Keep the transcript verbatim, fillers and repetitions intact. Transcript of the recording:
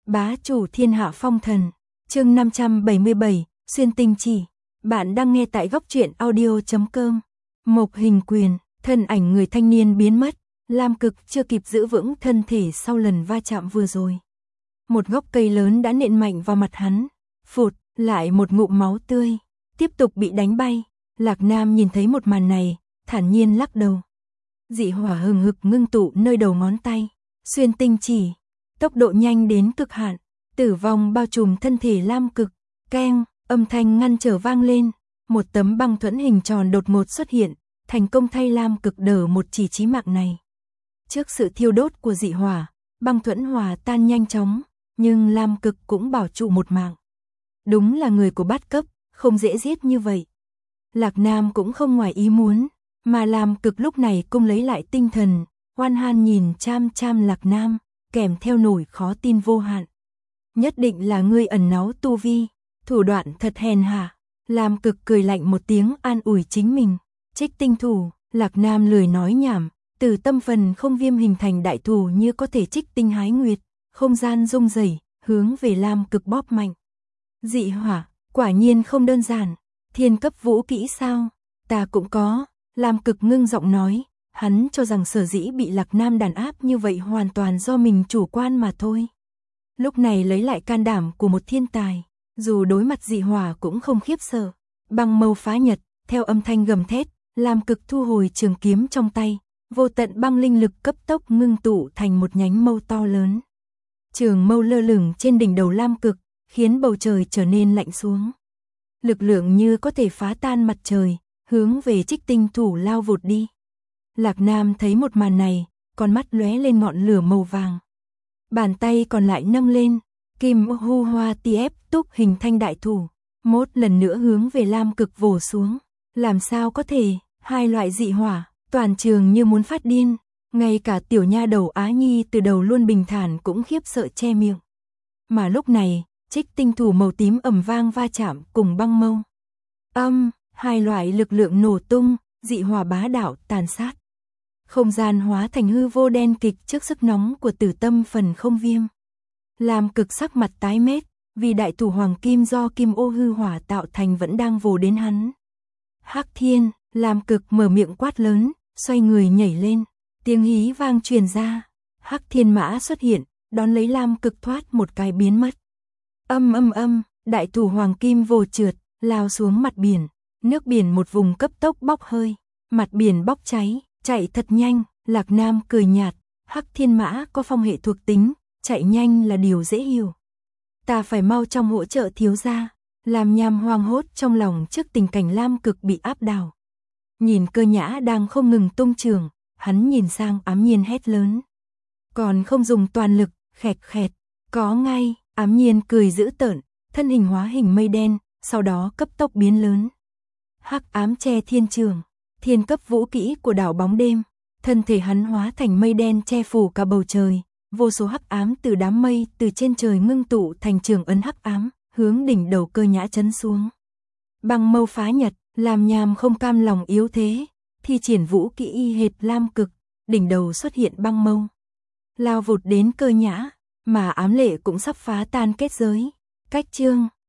Bá chủ thiên hạ phong thần, chương năm trăm bảy mươi bảy, xuyên tinh chỉ. Bạn đang nghe tại góc truyện audio chấm com. Mộc Hình Quyền, thân ảnh người thanh niên biến mất, Lam Cực chưa kịp giữ vững thân thể sau lần va chạm vừa rồi. Một gốc cây lớn đã nện mạnh vào mặt hắn, phụt, lại một ngụm máu tươi, tiếp tục bị đánh bay. Lạc Nam nhìn thấy một màn này, thản nhiên lắc đầu. Dị hỏa hừng hực ngưng tụ nơi đầu ngón tay, xuyên tinh chỉ, tốc độ nhanh đến cực hạn, tử vong bao trùm thân thể Lam Cực. Keng, âm thanh ngăn trở vang lên, một tấm băng thuẫn hình tròn đột ngột xuất hiện, thành công thay Lam Cực đỡ một chỉ chí mạng này. Trước sự thiêu đốt của dị hỏa, băng thuẫn hòa tan nhanh chóng, nhưng Lam Cực cũng bảo trụ một mạng. Đúng là người của bát cấp, không dễ giết như vậy. Lạc Nam cũng không ngoài ý muốn, mà Lam Cực lúc này cũng lấy lại tinh thần, oan han nhìn cham cham Lạc Nam, kèm theo nổi khó tin vô hạn. Nhất định là ngươi ẩn náu tu vi, thủ đoạn thật hèn hạ. Lam Cực cười lạnh một tiếng an ủi chính mình. Trích tinh thủ, Lạc Nam lười nói nhảm, từ tâm phần không viêm hình thành đại thủ như có thể trích tinh hái nguyệt, không gian rung rẩy, hướng về Lam Cực bóp mạnh. Dị hỏa, quả nhiên không đơn giản, thiên cấp vũ kỹ sao? Ta cũng có. Lam Cực ngưng giọng nói, hắn cho rằng sở dĩ bị Lạc Nam đàn áp như vậy hoàn toàn do mình chủ quan mà thôi. Lúc này lấy lại can đảm của một thiên tài, dù đối mặt dị hỏa cũng không khiếp sợ. Băng mâu phá nhật, theo âm thanh gầm thét, Lam Cực thu hồi trường kiếm trong tay, vô tận băng linh lực cấp tốc ngưng tụ thành một nhánh mâu to lớn. Trường mâu lơ lửng trên đỉnh đầu Lam Cực, khiến bầu trời trở nên lạnh xuống. Lực lượng như có thể phá tan mặt trời, hướng về trích tinh thủ lao vụt đi. Lạc Nam thấy một màn này, con mắt lóe lên ngọn lửa màu vàng. Bàn tay còn lại nâng lên, kim hu hoa ti ép túc hình thanh đại thủ, mốt lần nữa hướng về Lam Cực vồ xuống. Làm sao có thể, hai loại dị hỏa, toàn trường như muốn phát điên. Ngay cả tiểu nha đầu Á Nhi từ đầu luôn bình thản cũng khiếp sợ che miệng. Mà lúc này, trích tinh thủ màu tím ầm vang va chạm cùng băng mâu. Âm, hai loại lực lượng nổ tung, dị hỏa bá đạo tàn sát. Không gian hóa thành hư vô đen kịch trước sức nóng của tử tâm phần không viêm. Lam Cực sắc mặt tái mét, vì đại thủ hoàng kim do kim ô hư hỏa tạo thành vẫn đang vồ đến hắn. Hắc Thiên, Lam Cực mở miệng quát lớn, xoay người nhảy lên, tiếng hí vang truyền ra. Hắc Thiên mã xuất hiện, đón lấy Lam Cực thoát một cái biến mất. Âm âm âm, đại thủ hoàng kim vồ trượt, lao xuống mặt biển, nước biển một vùng cấp tốc bốc hơi, mặt biển bốc cháy. Chạy thật nhanh, Lạc Nam cười nhạt, Hắc Thiên mã có phong hệ thuộc tính, chạy nhanh là điều dễ hiểu. Ta phải mau trong hỗ trợ thiếu gia. Làm Nham hoang hốt trong lòng trước tình cảnh Lam Cực bị áp đảo. Nhìn Cơ Nhã đang không ngừng tung trường, hắn nhìn sang Ám Nhiên hét lớn. Còn không dùng toàn lực, khẹt khẹt, có ngay. Ám Nhiên cười dữ tợn, thân hình hóa hình mây đen, sau đó cấp tốc biến lớn. Hắc ám che thiên trường, thiên cấp vũ kỹ của đảo bóng đêm, thân thể hắn hóa thành mây đen che phủ cả bầu trời, vô số hắc ám từ đám mây từ trên trời ngưng tụ thành trường ấn hắc ám, hướng đỉnh đầu Cơ Nhã chấn xuống. Băng mâu phá nhật, làm Nham không cam lòng yếu thế, thi triển vũ kỹ y hệt Lam Cực, đỉnh đầu xuất hiện băng mâu, lao vụt đến Cơ Nhã, mà Ám Lệ cũng sắp phá tan kết giới. Cách chương